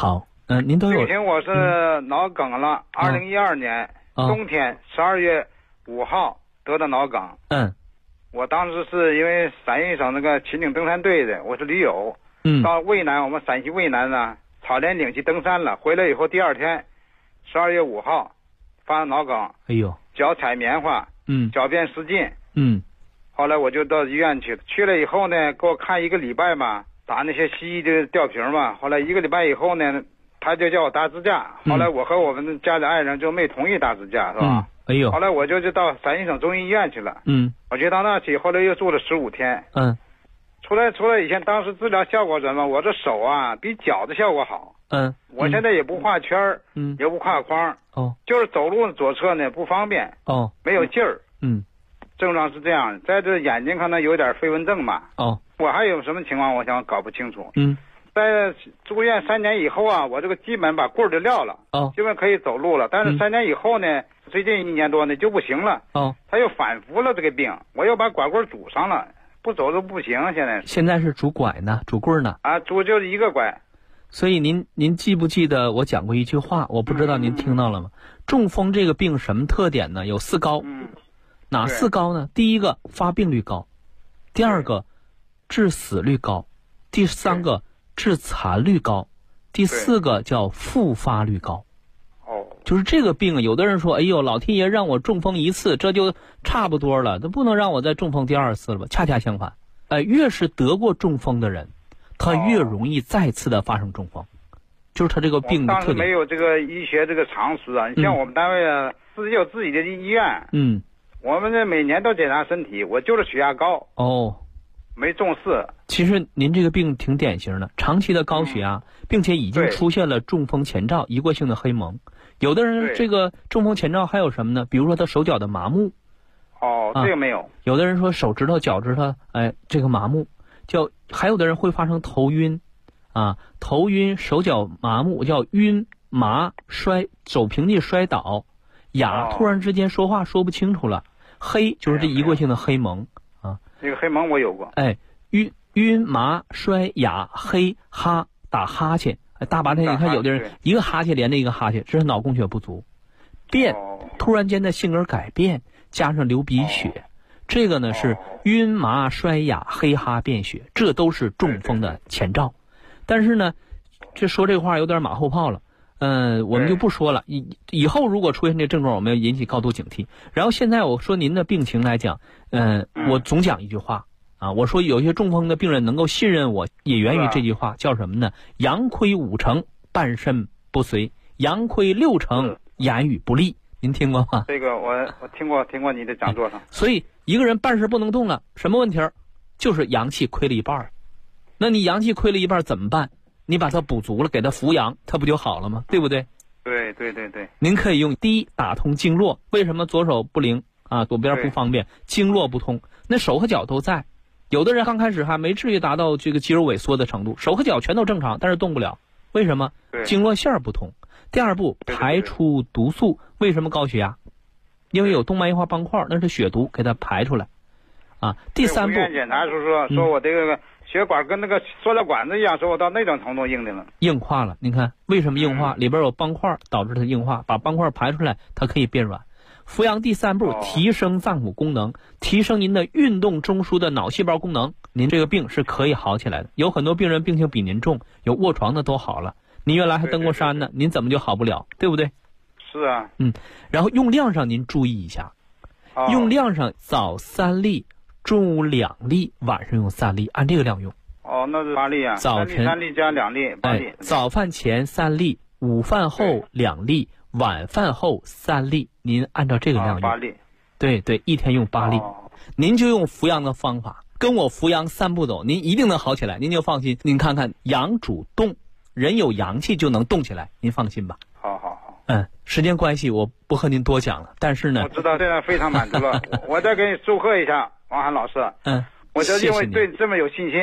您都有。 病情我是脑梗了，2012年冬天12月5号得的脑梗。我当时是因为陕西省那个秦岭登山队的，我是驴友。到渭南，我们陕西渭南呢草连岭去登山了，回来以后第二天12月5号发脑梗。 哎呦， 脚踩棉花，小便失禁。后来我就到医院去了，去了以后呢，给我看1个礼拜嘛，打那些西医的吊瓶嘛。后来1个礼拜以后呢，他就叫我打支架。后来我和我们家里爱人就没同意打支架，是吧？ 哎呦， 后来我就到陕西省中医医院去了。我就到那去，后来又住了15天。出来以前，当时治疗效果怎么？我这手啊比脚的效果好。我现在也不画圈儿，也不画框。就是走路左侧呢不方便。没有劲儿。症状是这样，在这眼睛可能有点飞蚊症嘛。我还有什么情况？我想搞不清楚。在住院3年以后啊，我这个基本把棍儿就撂了。基本可以走路了。但是3年以后呢，最近1年多呢就不行了。他又反复了这个病，我又把拐棍拄上了，不走都不行。现在是拄拐呢，拄棍呢？ 拄就是1个拐。 所以您记不记得我讲过一句话？我不知道您听到了吗？中风这个病什么特点呢？有4高。哪4高呢？第一个发病率高，第二个致死率高，第3个致残率高，第4个叫复发率高。就是这个病，有的人说，哎呦，老天爷让我中风1次，这就差不多了，都不能让我再中风第2次了吧？恰恰相反，越是得过中风的人，他越容易再次的发生中风，就是他这个病的特点。 当时没有这个医学这个常识啊，你像我们单位啊，自己有自己的医院。我们这每年都检查身体，我就是血压高。没重视。 其实您这个病挺典型的，长期的高血压，并且已经出现了中风前兆，一过性的黑蒙。有的人这个中风前兆还有什么呢？比如说他手脚的麻木。 这个没有。 有的人说手指头、脚趾头，这个麻木，还有的人会发生头晕，头晕、手脚麻木，叫晕麻走平地摔倒，哑，突然之间说话说不清楚了。黑就是这一过性的黑蒙。 这个黑蒙我有过。 晕麻衰哑黑哈打哈欠，大白天你看有的人一个哈欠连着一个哈欠，这是脑供血不足。突然间的性格改变，加上流鼻血，这个呢是晕麻衰哑黑哈便血，这都是中风的前兆。但是呢，这说这话有点马后炮了。我们就不说了。以后如果出现这症状，我们要引起高度警惕。然后现在我说您的病情来讲，我总讲一句话我说有些中风的病人能够信任我，也源于这句话，叫什么呢？阳亏5成，半身不遂；阳亏6成，言语不利。您听过吗？ 这个我听过你的讲座上。 所以一个人半身不能动了，什么问题？就是阳气亏了一半。那你阳气亏了一半怎么办？你把它补足了，给它扶阳，它不就好了吗？对不对？ 对。 您可以用第一打通经络。为什么左手不灵左边不方便？经络不通，那手和脚都在。有的人刚开始还没至于达到这个肌肉萎缩的程度，手和脚全都正常，但是动不了。为什么？经络线不通。第二步，排出毒素。为什么高血压？因为有动脉硬化斑块，那是血毒，给它排出来。第3步， 检查说我这个血管跟那个塑料管子一样，说我到那种程度硬的了， 硬化了。您看为什么硬化？里边有斑块导致它硬化，把斑块排出来，它可以变软。扶阳第3步，提升脏腑功能，提升您的运动中枢的脑细胞功能，您这个病是可以好起来的。有很多病人病情比您重，有卧床的都好了，您原来还登过山呢，您怎么就好不了？对不对？ 是啊。 然后用量上您注意一下，用量上早3粒，中午2粒，晚上用3粒，按这个量用。 那是8粒啊。 早晨 3粒加2粒，8粒。 早饭前3粒，午饭后2粒，晚饭后3粒，您按照这个量用。 8粒。 对，一天用8粒。您就用扶阳的方法，跟我扶阳3步走，您一定能好起来，您就放心。您看看，阳主动，人有阳气就能动起来，您放心吧。 好。 时间关系我不和您多讲了，但是呢， 我知道这样非常满足了。我再给你祝贺一下王涵老师。 我就因为对这么有信心，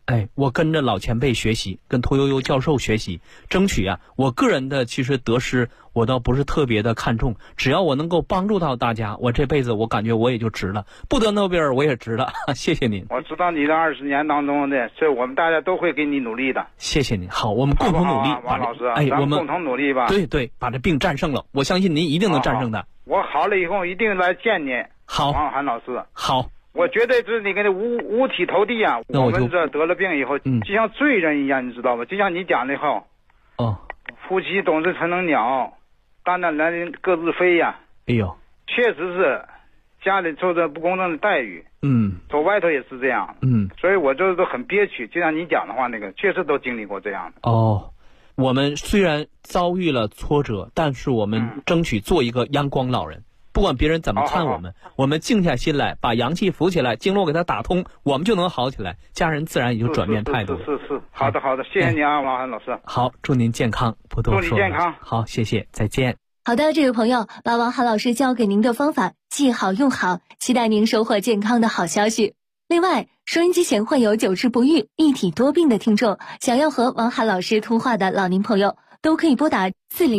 我跟着老前辈学习，跟屠呦呦教授学习，争取啊，我个人的其实得失我倒不是特别的看重，只要我能够帮助到大家，我这辈子我感觉我也就值了，不得诺贝尔我也值了。谢谢您。 我知道你的20年当中的，所以我们大家都会给你努力的。 谢谢您。好，我们共同努力， 王老师， 我们共同努力吧。 对，把这病战胜了，我相信您一定能战胜的。 我好了以后一定来见你。 好， 王涵老师。 好。 我绝对是你跟他五体投地啊！我们这得了病以后，就像罪人一样，你知道吧？就像你讲的后，夫妻懂事成能鸟，大难来临各自飞呀。 哎呦， 确实是家里受着不公正的待遇，走外头也是这样，所以我这都很憋屈。就像你讲的话，那个确实都经历过这样的。 我们虽然遭遇了挫折，但是我们争取做一个阳光老人。不管别人怎么看我们，我们静下心来，把阳气扶起来，经络给它打通，我们就能好起来。家人自然也就转变态度。 是，好的，谢谢你啊，王涵老师。 好，祝您健康，不多说。 祝你健康。 好，谢谢，再见。 好的，这位朋友，把王涵老师教给您的方法记好用好，期待您收获健康的好消息。另外，收音机前患有久治不愈、一体多病的听众，想要和王涵老师通话的老年朋友，都可以拨打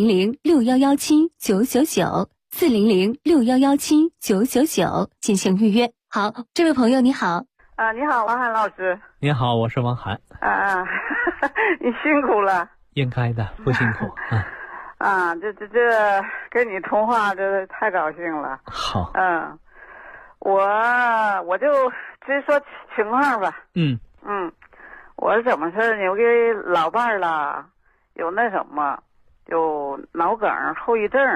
400-6117-999。400-6117-999进行预约。好，这位朋友你好。 你好，王涵老师。 你好，我是王涵。 你辛苦了。 应该的，不辛苦。 这跟你通话这太高兴了。 好。 我就直说情况吧。我是怎么事呢？我给老伴儿了，有那什么，有脑梗后遗症。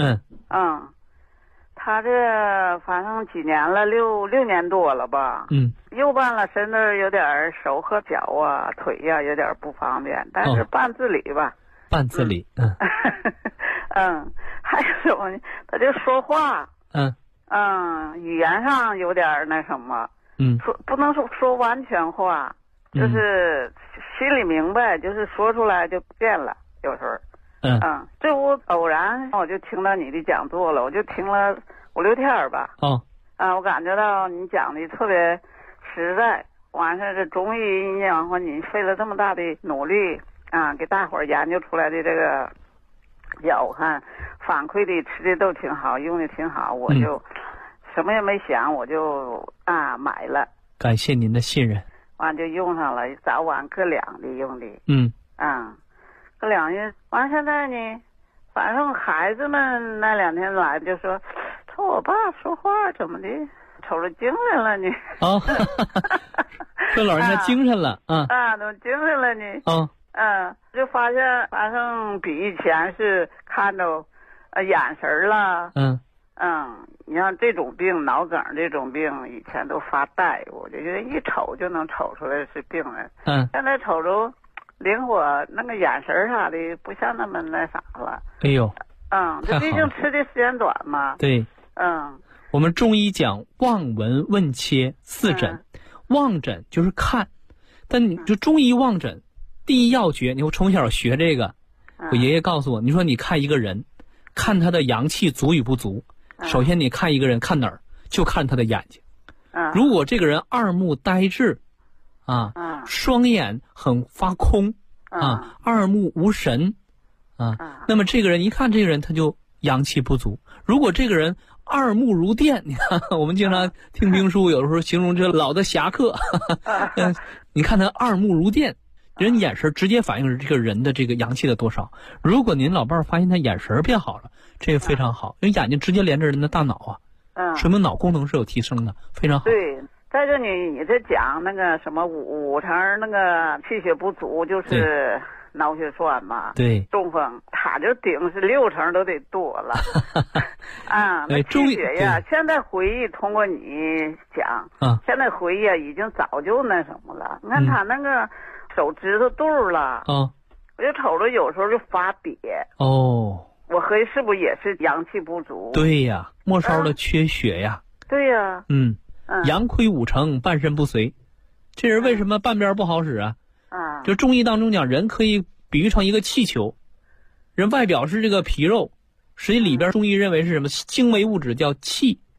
他这反正几年了，六年多了吧。右半拉身子有点手和脚啊、腿呀有点不方便，但是半自理吧。 半自理。 还有什么呢？他就说话。语言上有点那什么。说不能说完全话，就是心里明白，就是说出来就变了，有时候。这我偶然我就听到你的讲座了，我就听了5-6天吧。我感觉到你讲的特别实在，完事这中医然后你费了这么大的努力给大伙儿研究出来的这个药，我看反馈的吃的都挺好，用的挺好，我就什么也没想，我就买了。 感谢您的信任。 完就用上了，早晚各2的用的。各2月，完现在呢，反正孩子们那2天来就说，瞅我爸说话怎么的，瞅着精神了呢。 说老人家精神了都精神了呢。就发现反正比以前是看着眼神了。你像这种病，脑梗这种病，以前都发呆，我就觉得一瞅就能瞅出来是病人。现在瞅着灵活，那个眼神啥的不像那么那啥了。 哎呦， 这毕竟吃的时间短嘛。 对，我们中医讲望闻问切4诊，望诊就是看，但你就中医望诊，第一要诀，我从小学这个，我爷爷告诉我，你说你看一个人，看他的阳气足与不足，首先你看一个人看哪儿，就看他的眼睛。如果这个人二目呆滞。双眼很发空二目无神那么这个人一看这个人他就阳气不足。如果这个人二目如电，你看我们经常听评书，有的时候形容这老的侠客你看他二目如电，人眼神直接反映这个人的这个阳气的多少。如果您老伴儿发现他眼神变好了，这个非常好，因为眼睛直接连着人的大脑说明脑功能是有提升的，非常好。 对，再就你这讲那个什么五成那个气血不足，就是脑血栓嘛。 对， 中风，他就顶是6成都得多了。那气血呀，现在回忆通过你讲，现在回忆已经早就那什么了。你看他那个手指头肚了，我就瞅着有时候就发瘪。我合计是不是也是阳气不足？ 对呀，末梢的缺血呀。 对呀。 阳亏5成，半身不遂。这人为什么半边不好使啊？就中医当中讲，人可以比喻成一个气球，人外表是这个皮肉，实际里边中医认为是什么？精微物质叫气，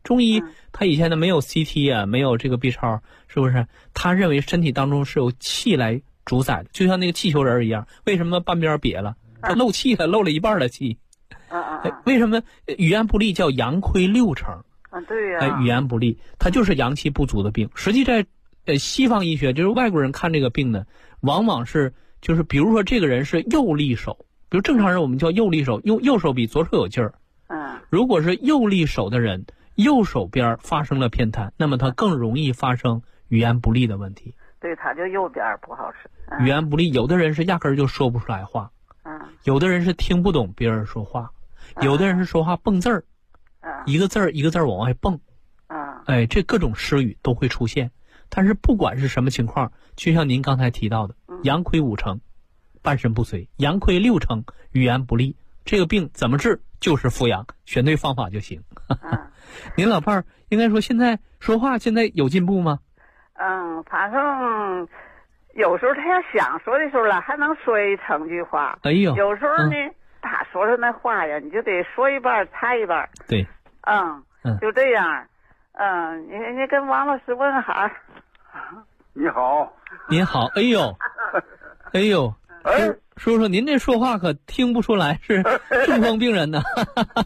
中医他以前呢没有 CT 啊，没有这个 B 超，是不是？他认为身体当中是由气来主宰的，就像那个气球人一样。为什么半边瘪了？他漏气了，漏了一半的气。为什么语言不利叫阳亏六成？ 对呀。 语言不利，它就是阳气不足的病。实际在西方医学，就是外国人看这个病呢，往往是就是比如说这个人是右利手，比如正常人我们叫右利手，右手比左手有劲儿。如果是右利手的人，右手边发生了偏瘫，那么他更容易发生语言不利的问题。 对，他就右边不好使。 语言不利，有的人是压根儿就说不出来话。有的人是听不懂别人说话。有的人是说话蹦字儿，一个字儿一个字儿往外蹦，这各种失语都会出现。但是不管是什么情况，就像您刚才提到的，阳亏5成，半身不遂；阳亏6成，语言不利。这个病怎么治？就是复阳，选对方法就行。您老伴儿应该说现在说话现在有进步吗？ 反正有时候他要想说的时候了，还能说成句话。 哎呦， 有时候呢。他说的那话呀，你就得说一半猜一半。 对， 就这样。你跟王老师问好。 你好。 您好，哎呦，哎呦，叔叔，您这说话可听不出来是中风病人呢。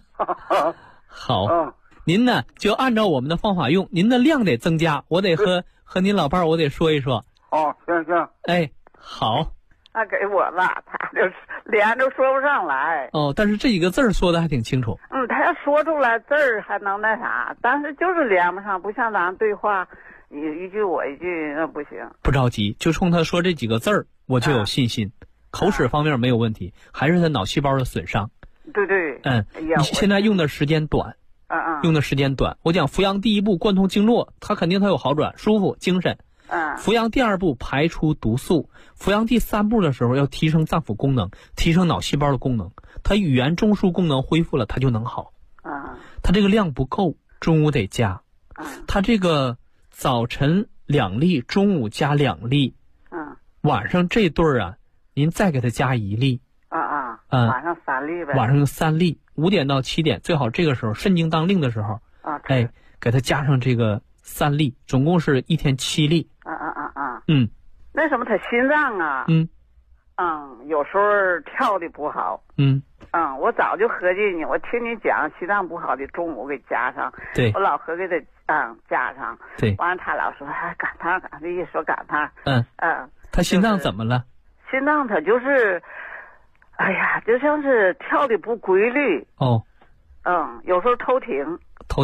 好，您呢就按照我们的方法用，您的量得增加，我得和您老伴儿我得说一说。 行。 哎，好。 他给我了，他就连着说不上来。 但是这几个字儿说的还挺清楚。 他要说出来字儿还能那啥，但是就是连不上，不像咱对话，你一句我一句，那不行。 不着急，就冲他说这几个字儿，我就有信心。口齿方面没有问题，还是他脑细胞的损伤。 对。 你现在用的时间短。用的时间短。我讲扶阳第一步贯通经络，他肯定他有好转，舒服，精神。扶阳第2步排出毒素，扶阳第3步的时候要提升脏腑功能，提升脑细胞的功能，他语言中枢功能恢复了，他就能好。他这个量不够，中午得加。他这个早晨2粒，中午加2粒。晚上这对儿啊，您再给他加1粒。 晚上3粒呗。 晚上3粒，5点到7点，最好这个时候肾经当令的时候。给他加上这个3粒，总共是1天7粒。 那什么，他心脏啊，有时候跳的不好。我早就合计你，我听你讲心脏不好的，中午给加上。 对， 我老合计得加上。 对， 完了他老说赶趟，这一说赶趟。 他心脏怎么了？ 心脏他就是，哎呀，就像是跳的不规律。有时候偷停。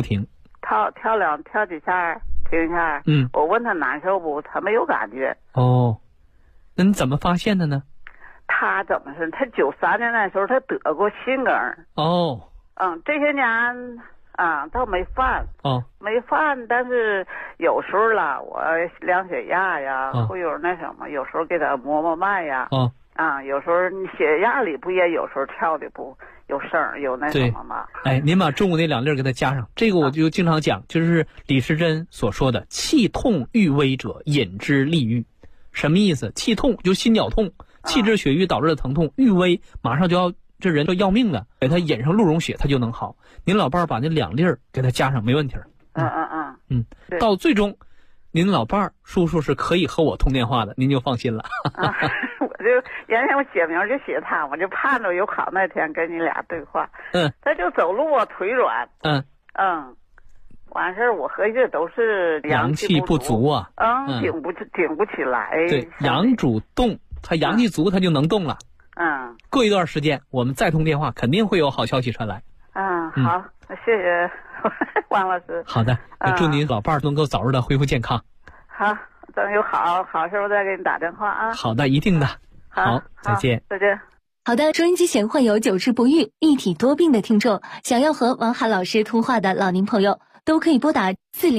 跳几下。停一下，我问他难受不，他没有感觉。 那你怎么发现的呢？ 他怎么是？他93年那时候他得过心梗。这些年倒没犯。没犯，但是有时候了，我量血压呀，会有那什么，有时候给他摸脉呀。有时候你血压里不也有时候跳的不有声有那什么吗？ 您把中午那2粒给他加上，这个我就经常讲，就是李时珍所说的气痛欲危者引之利郁。什么意思？气痛就心绞痛，气滞血瘀导致的疼痛，欲危马上就要这人就要命了，给他引上鹿茸血他就能好。您老伴儿把那2粒给他加上没问题。到最终您老伴儿叔叔是可以和我通电话的，您就放心了。 我就原先我写名就写他，我就盼着有好那天跟你俩对话。他就走路啊腿软。完事儿我合计这都是阳气不足啊。 顶不起来。 对，阳主动，他阳气足他就能动了。过一段时间我们再通电话，肯定会有好消息传来。 好，谢谢王老师。 好的，祝您老伴儿能够早日的恢复健康。 好，等有好事我再给你打电话啊。 好的，一定的。好，再见。 再见。 好的，收音机前患有久治不愈、一体多病的听众，想要和王涵老师通话的老年朋友，都可以拨打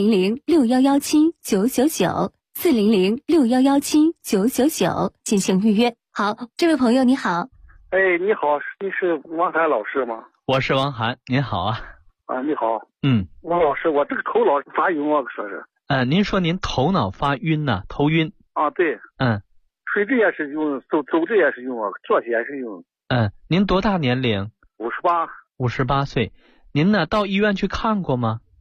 400-6117-999，400-6117-999进行预约。好，这位朋友你好。 你好，你是王涵老师吗？ 我是王涵，您好啊。 你好。王老师，我这个头脑发晕，我说是。 您说您头脑发晕呢？头晕。 对。睡着也是晕，走着也是晕，坐起也是晕。 您多大年龄？ 58。 58岁。您呢到医院去看过吗？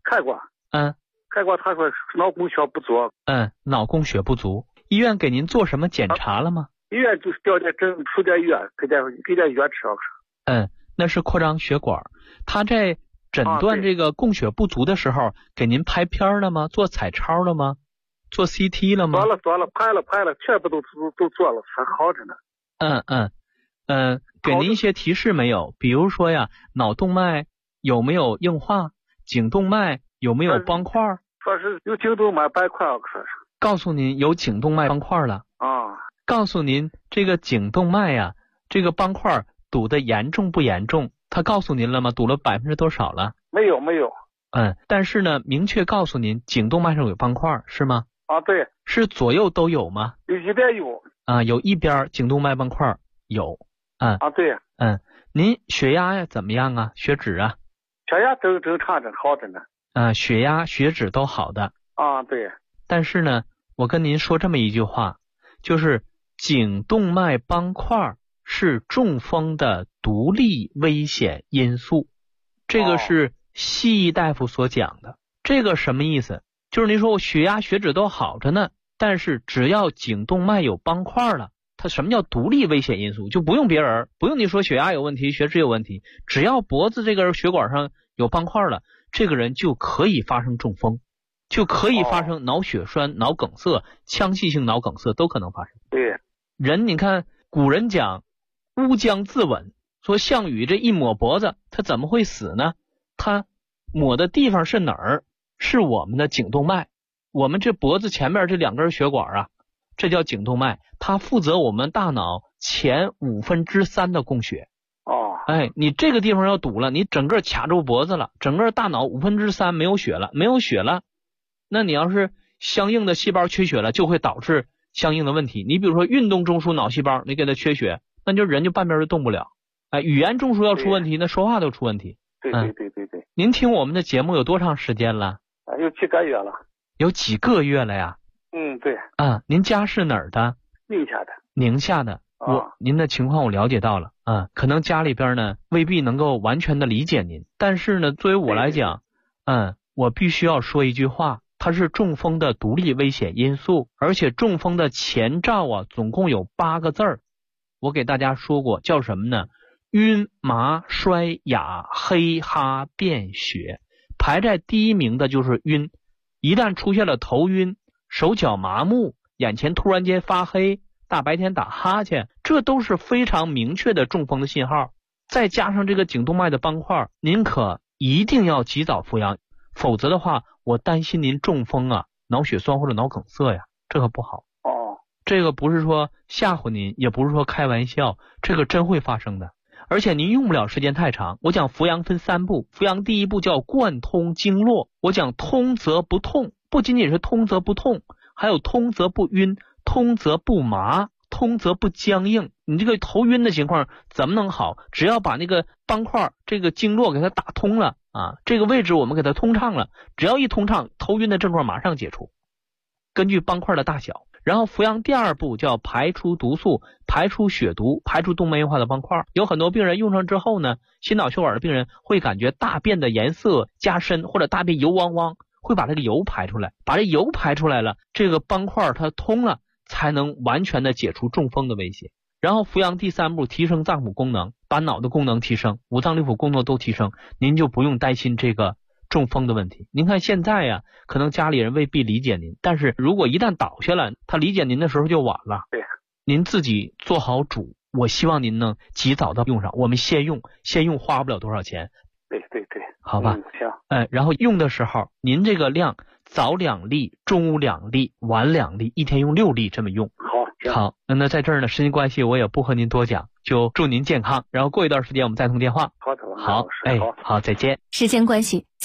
看过。看过，他说脑供血不足。 脑供血不足。医院给您做什么检查了吗？ 医院就是调点针，输点药，给点药吃。 那是扩张血管。他在诊断这个供血不足的时候，给您拍片了吗？做彩超了吗？做 CT 了吗？ 做了，拍了，全部都做了，还好着呢。 给您一些提示没有？比如说呀，脑动脉有没有硬化？颈动脉有没有斑块？ 说是有颈动脉斑块，说是。 告诉您有颈动脉斑块了。告诉您这个颈动脉呀，这个斑块堵得严重不严重？他告诉您了吗？堵了多少了？ 没有。 但是呢，明确告诉您颈动脉上有斑块，是吗？ 对。 是左右都有吗？ 有一边有。 有一边颈动脉斑块有。 对。 您血压呀怎么样啊？血脂啊？ 血压正常着，好着呢。 血压、血脂都好的。 对。 但是呢，我跟您说这么一句话，就是颈动脉斑块是中风的独立危险因素，这个是西医大夫所讲的。这个什么意思？就是您说我血压、血脂都好着呢，但是只要颈动脉有斑块了，它什么叫独立危险因素？就不用别人，不用你说血压有问题、血脂有问题，只要脖子这根血管上有斑块了，这个人就可以发生中风，就可以发生脑血栓、脑梗塞、腔隙性脑梗塞都可能发生。 对。 人你看古人讲乌江自刎，说项羽这一抹脖子，他怎么会死呢？他抹的地方是哪儿？是我们的颈动脉。我们这脖子前面这两根血管啊，这叫颈动脉，它负责我们大脑前3/5的供血。你这个地方要堵了，你整个卡住脖子了，整个大脑3/5没有血了，那你要是相应的细胞缺血了，就会导致相应的问题。你比如说运动中枢脑细胞，你给它缺血，那就人就半边就动不了。语言中枢要出问题，那说话都出问题。 对。 您听我们的节目有多长时间了？ 有几个月了。 有几个月了呀？ 对。 您家是哪儿的？宁夏的。您的情况我了解到了。可能家里边呢未必能够完全的理解您，但是呢作为我来讲，我必须要说一句话，它是中风的独立危险因素，而且中风的前兆啊总共有8个字儿，我给大家说过，叫什么呢？晕、麻、衰、哑、黑、哈、便、血。排在第一名的就是晕，一旦出现了头晕、手脚麻木、眼前突然间发黑、大白天打哈欠，这都是非常明确的中风的信号。再加上这个颈动脉的斑块，您可一定要及早服药，否则的话我担心您中风啊、脑血栓或者脑梗塞呀，这可不好。这个不是说吓唬您，也不是说开玩笑，这个真会发生的。而且您用不了时间太长。我讲扶阳分3步，扶阳第一步叫贯通经络，我讲通则不痛，不仅仅是通则不痛，还有通则不晕，通则不麻，通则不僵硬。你这个头晕的情况怎么能好？只要把那个斑块这个经络给它打通了这个位置我们给它通畅了，只要一通畅，头晕的症状马上解除。根据斑块的大小。然后扶阳第2步叫排出毒素，排出血毒，排出动脉硬化的斑块。有很多病人用上之后呢，心脑血管的病人会感觉大便的颜色加深，或者大便油汪汪，会把这个油排出来。把这油排出来了，这个斑块它通了，才能完全的解除中风的威胁。然后扶阳第3步提升脏腑功能，把脑的功能提升，五脏六腑功能都提升，您就不用担心这个中风的问题。您看现在呀，可能家里人未必理解您，但是如果一旦倒下了，他理解您的时候就晚了。 对， 您自己做好主，我希望您能及早的用上。我们先用花不了多少钱。 对， 好吧。 行。 然后用的时候，您这个量早2粒，中午2粒，晚2粒，一天用6粒这么用。好，那在这儿呢，时间关系我也不和您多讲，就祝您健康。然后过一段时间我们再通电话。 好的。 好，好，再见。 时间关系。